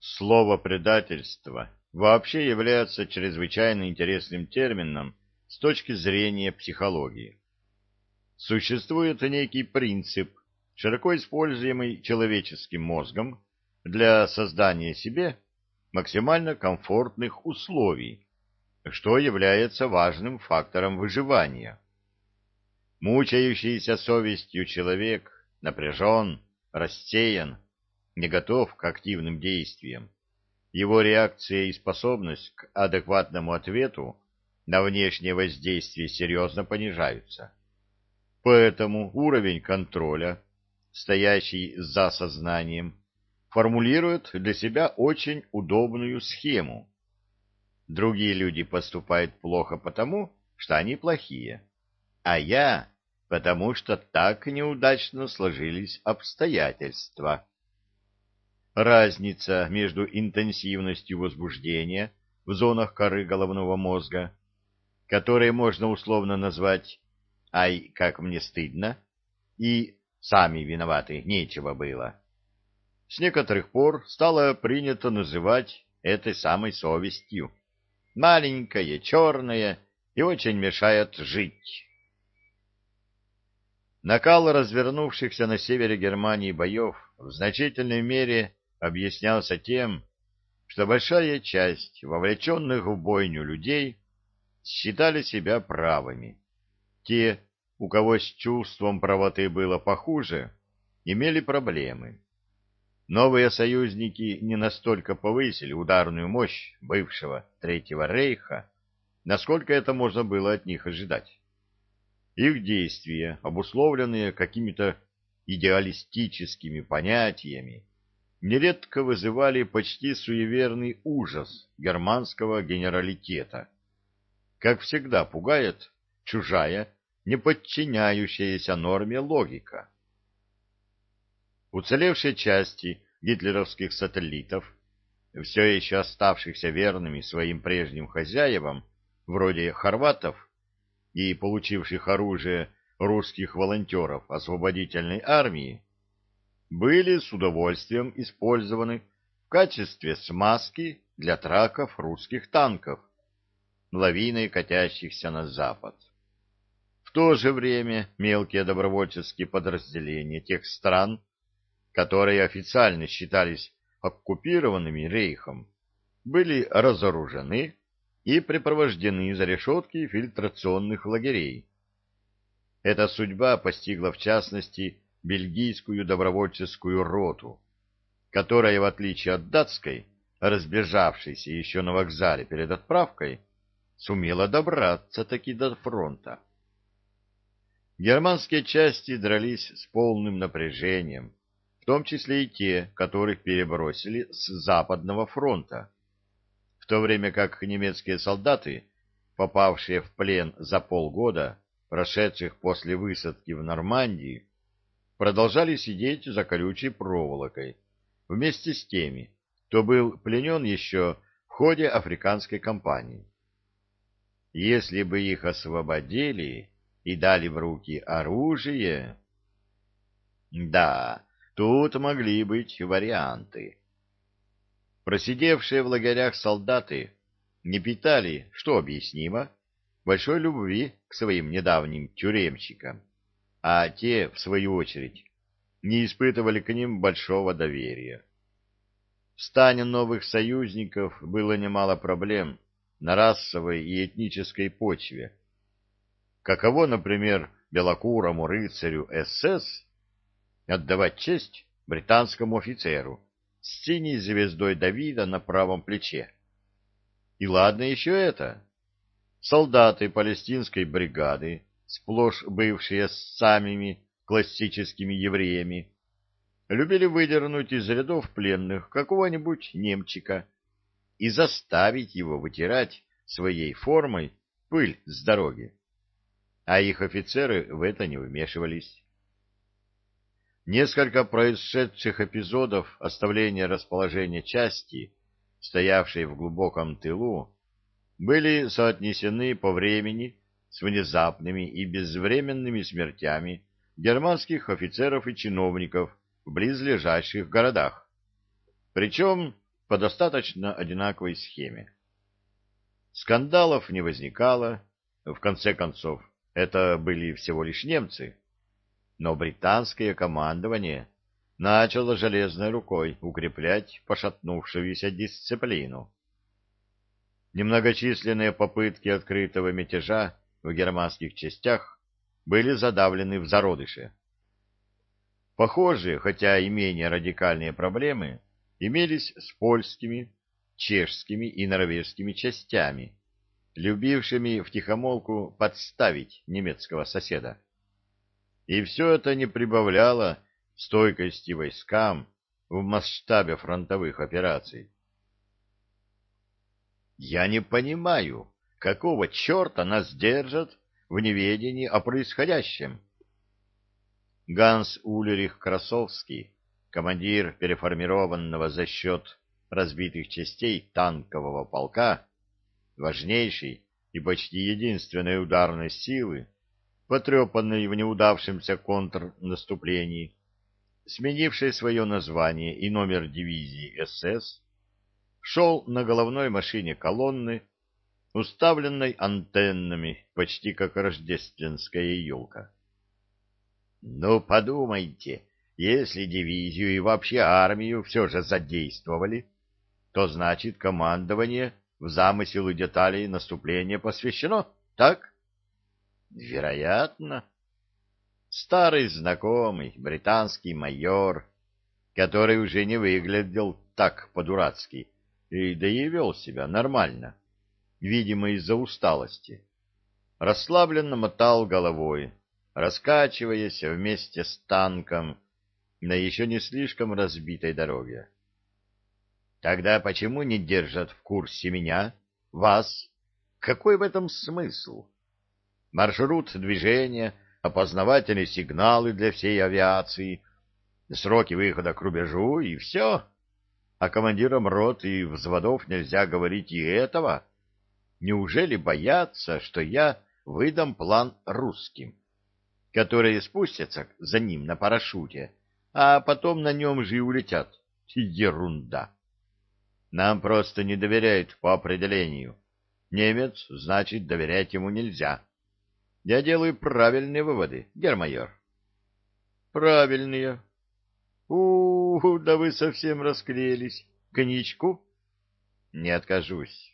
Слово «предательство» вообще является чрезвычайно интересным термином с точки зрения психологии. Существует некий принцип, широко используемый человеческим мозгом для создания себе максимально комфортных условий, что является важным фактором выживания. Мучающийся совестью человек напряжен, рассеян, не готов к активным действиям. Его реакция и способность к адекватному ответу на внешнее воздействие серьезно понижаются. Поэтому уровень контроля, стоящий за сознанием, формулирует для себя очень удобную схему. Другие люди поступают плохо потому, что они плохие, а я потому, что так неудачно сложились обстоятельства. Разница между интенсивностью возбуждения в зонах коры головного мозга, которые можно условно назвать «ай, как мне стыдно» и «сами виноваты, нечего было», с некоторых пор стало принято называть этой самой совестью. Маленькая, черная и очень мешает жить. Накал развернувшихся на севере Германии боев в значительной мере объяснялся тем, что большая часть вовлеченных в бойню людей считали себя правыми. Те, у кого с чувством правоты было похуже, имели проблемы. Новые союзники не настолько повысили ударную мощь бывшего Третьего Рейха, насколько это можно было от них ожидать. Их действия, обусловленные какими-то идеалистическими понятиями, нередко вызывали почти суеверный ужас германского генералитета. Как всегда пугает чужая, не подчиняющаяся норме логика. Уцелевшие части гитлеровских сателлитов, все еще оставшихся верными своим прежним хозяевам, вроде хорватов, и получивших оружие русских волонтеров освободительной армии, были с удовольствием использованы в качестве смазки для траков русских танков, лавиной катящихся на запад. В то же время мелкие добровольческие подразделения тех стран, которые официально считались оккупированными рейхом, были разоружены и припровождены за решетки фильтрационных лагерей. Эта судьба постигла в частности бельгийскую добровольческую роту, которая, в отличие от датской, разбежавшейся еще на вокзале перед отправкой, сумела добраться таки до фронта. Германские части дрались с полным напряжением, в том числе и те, которых перебросили с Западного фронта, в то время как немецкие солдаты, попавшие в плен за полгода, прошедших после высадки в Нормандии, продолжали сидеть за колючей проволокой вместе с теми, кто был пленен еще в ходе африканской кампании. Если бы их освободили и дали в руки оружие... Да, тут могли быть варианты. Просидевшие в лагерях солдаты не питали, что объяснимо, большой любви к своим недавним тюремщикам, а те, в свою очередь, не испытывали к ним большого доверия. В стане новых союзников было немало проблем на расовой и этнической почве. Каково, например, белокурому рыцарю СС отдавать честь британскому офицеру с синей звездой Давида на правом плече? И ладно еще это. Солдаты палестинской бригады, сплошь бывшие самими классическими евреями, любили выдернуть из рядов пленных какого-нибудь немчика и заставить его вытирать своей формой пыль с дороги, а их офицеры в это не вмешивались. Несколько происшедших эпизодов оставления расположения части, стоявшей в глубоком тылу, были соотнесены по времени с внезапными и безвременными смертями германских офицеров и чиновников в близлежащих городах. Причем по достаточно одинаковой схеме. Скандалов не возникало, в конце концов, это были всего лишь немцы, но британское командование начало железной рукой укреплять пошатнувшуюся дисциплину. Немногочисленные попытки открытого мятежа в германских частях были задавлены в зародыше. Похожие, хотя и менее радикальные проблемы имелись с польскими, чешскими и норвежскими частями, любившими втихомолку подставить немецкого соседа. И все это не прибавляло стойкости войскам в масштабе фронтовых операций. Я не понимаю, какого черта нас держат в неведении о происходящем. Ганс Ульрих Красовский, командир переформированного за счет разбитых частей танкового полка, важнейшей и почти единственной ударной силы, потрепанной в неудавшемся контрнаступлении, сменившей свое название и номер дивизии СС, шел на головной машине колонны, уставленной антеннами, почти как рождественская елка. Ну, подумайте, если дивизию и вообще армию все же задействовали, то значит командование в замысел и детали наступления посвящено, так? Вероятно. Старый знакомый британский майор, который уже не выглядел так по-дурацки, и да и вел себя нормально, видимо, из-за усталости, расслабленно мотал головой, раскачиваясь вместе с танком на еще не слишком разбитой дороге. Тогда почему не держат в курсе меня, вас? Какой в этом смысл? Маршрут движения, опознавательные сигналы для всей авиации, сроки выхода к рубежу и все. А командирам рот и взводов нельзя говорить и этого. Неужели боятся, что я выдам план русским, которые спустятся за ним на парашюте, а потом на нем же и улетят? Ерунда. Нам просто не доверяют по определению. Немец, значит, доверять ему нельзя. Я делаю правильные выводы, гермайор. Правильные. Да вы совсем расклеились. Коньячку? Не откажусь.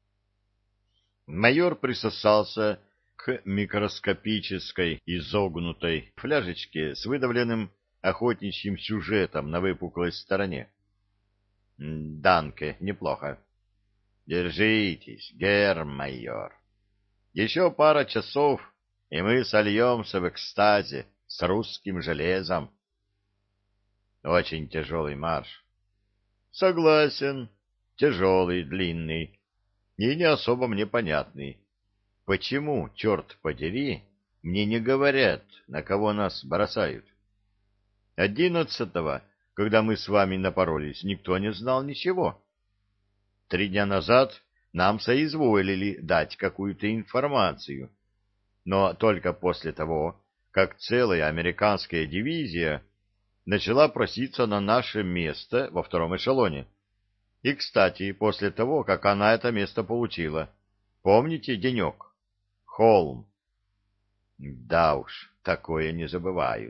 Майор присосался к микроскопической изогнутой фляжечке с выдавленным охотничьим сюжетом на выпуклой стороне. Данке, неплохо. Держитесь, гермайор. Еще пара часов, и мы сольемся в экстазе с русским железом. Очень тяжелый марш. Согласен, тяжелый, длинный и не особо мне понятный. Почему, черт подери, мне не говорят, на кого нас бросают? 11-го, когда мы с вами напоролись, никто не знал ничего. 3 дня назад нам соизволили дать какую-то информацию, но только после того, как целая американская дивизия начала проситься на наше место во втором эшелоне. И, кстати, после того, как она это место получила. Помните денек? Холм. Да уж, такое не забывают.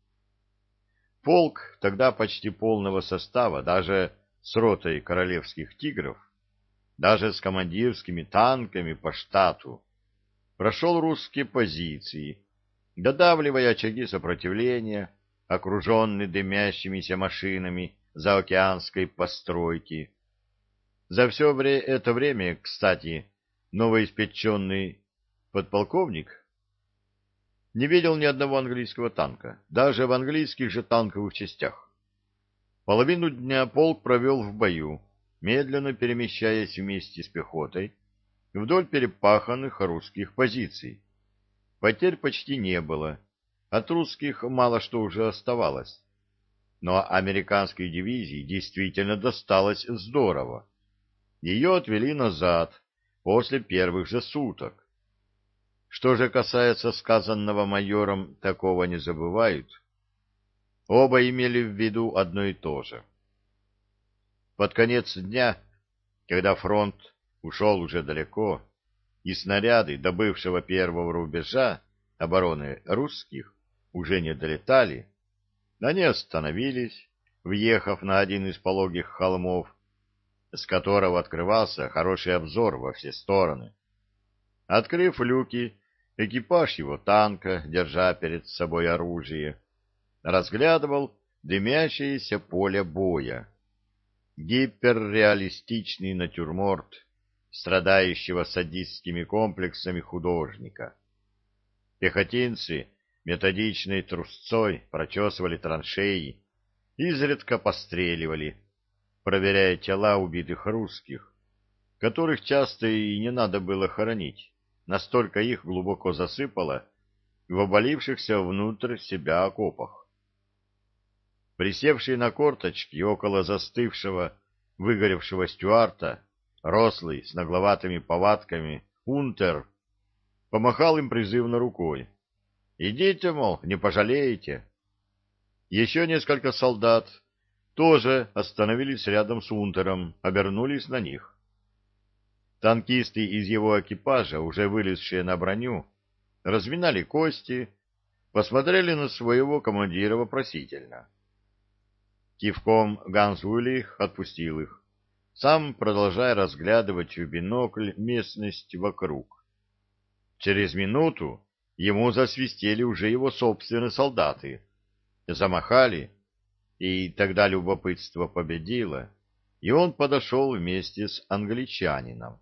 Полк тогда почти полного состава, даже с ротой королевских тигров, даже с командирскими танками по штату, прошел русские позиции, додавливая очаги сопротивления, окруженный дымящимися машинами заокеанской постройки. За все это время, кстати, новоиспеченный подполковник не видел ни одного английского танка, даже в английских же танковых частях. Половину дня полк провел в бою, медленно перемещаясь вместе с пехотой вдоль перепаханных русских позиций. Потерь почти не было. От русских мало что уже оставалось. Но американской дивизии действительно досталось здорово. Ее отвели назад после первых же суток. Что же касается сказанного майором, такого не забывают. Оба имели в виду одно и то же. Под конец дня, когда фронт ушел уже далеко, и снаряды до бывшего первого рубежа обороны русских уже не долетали, они остановились, въехав на один из пологих холмов, с которого открывался хороший обзор во все стороны. Открыв люки, экипаж его танка, держа перед собой оружие, разглядывал дымящееся поле боя. Гиперреалистичный натюрморт страдающего садистскими комплексами художника. Пехотинцы методичной трусцой прочесывали траншеи, изредка постреливали, проверяя тела убитых русских, которых часто и не надо было хоронить, настолько их глубоко засыпало в обвалившихся внутрь себя окопах. Присевший на корточки около застывшего, выгоревшего Стюарта, рослый, с нагловатыми повадками, унтер, помахал им призывно рукой. «Идите, мол, не пожалеете». Еще несколько солдат тоже остановились рядом с унтером, обернулись на них. Танкисты из его экипажа, уже вылезшие на броню, разминали кости, посмотрели на своего командира вопросительно. Кивком Ганс Улих отпустил их, сам продолжая разглядывать в бинокль местность вокруг. Через минуту ему засвистели уже его собственные солдаты, замахали, и тогда любопытство победило, и он подошел вместе с англичанином.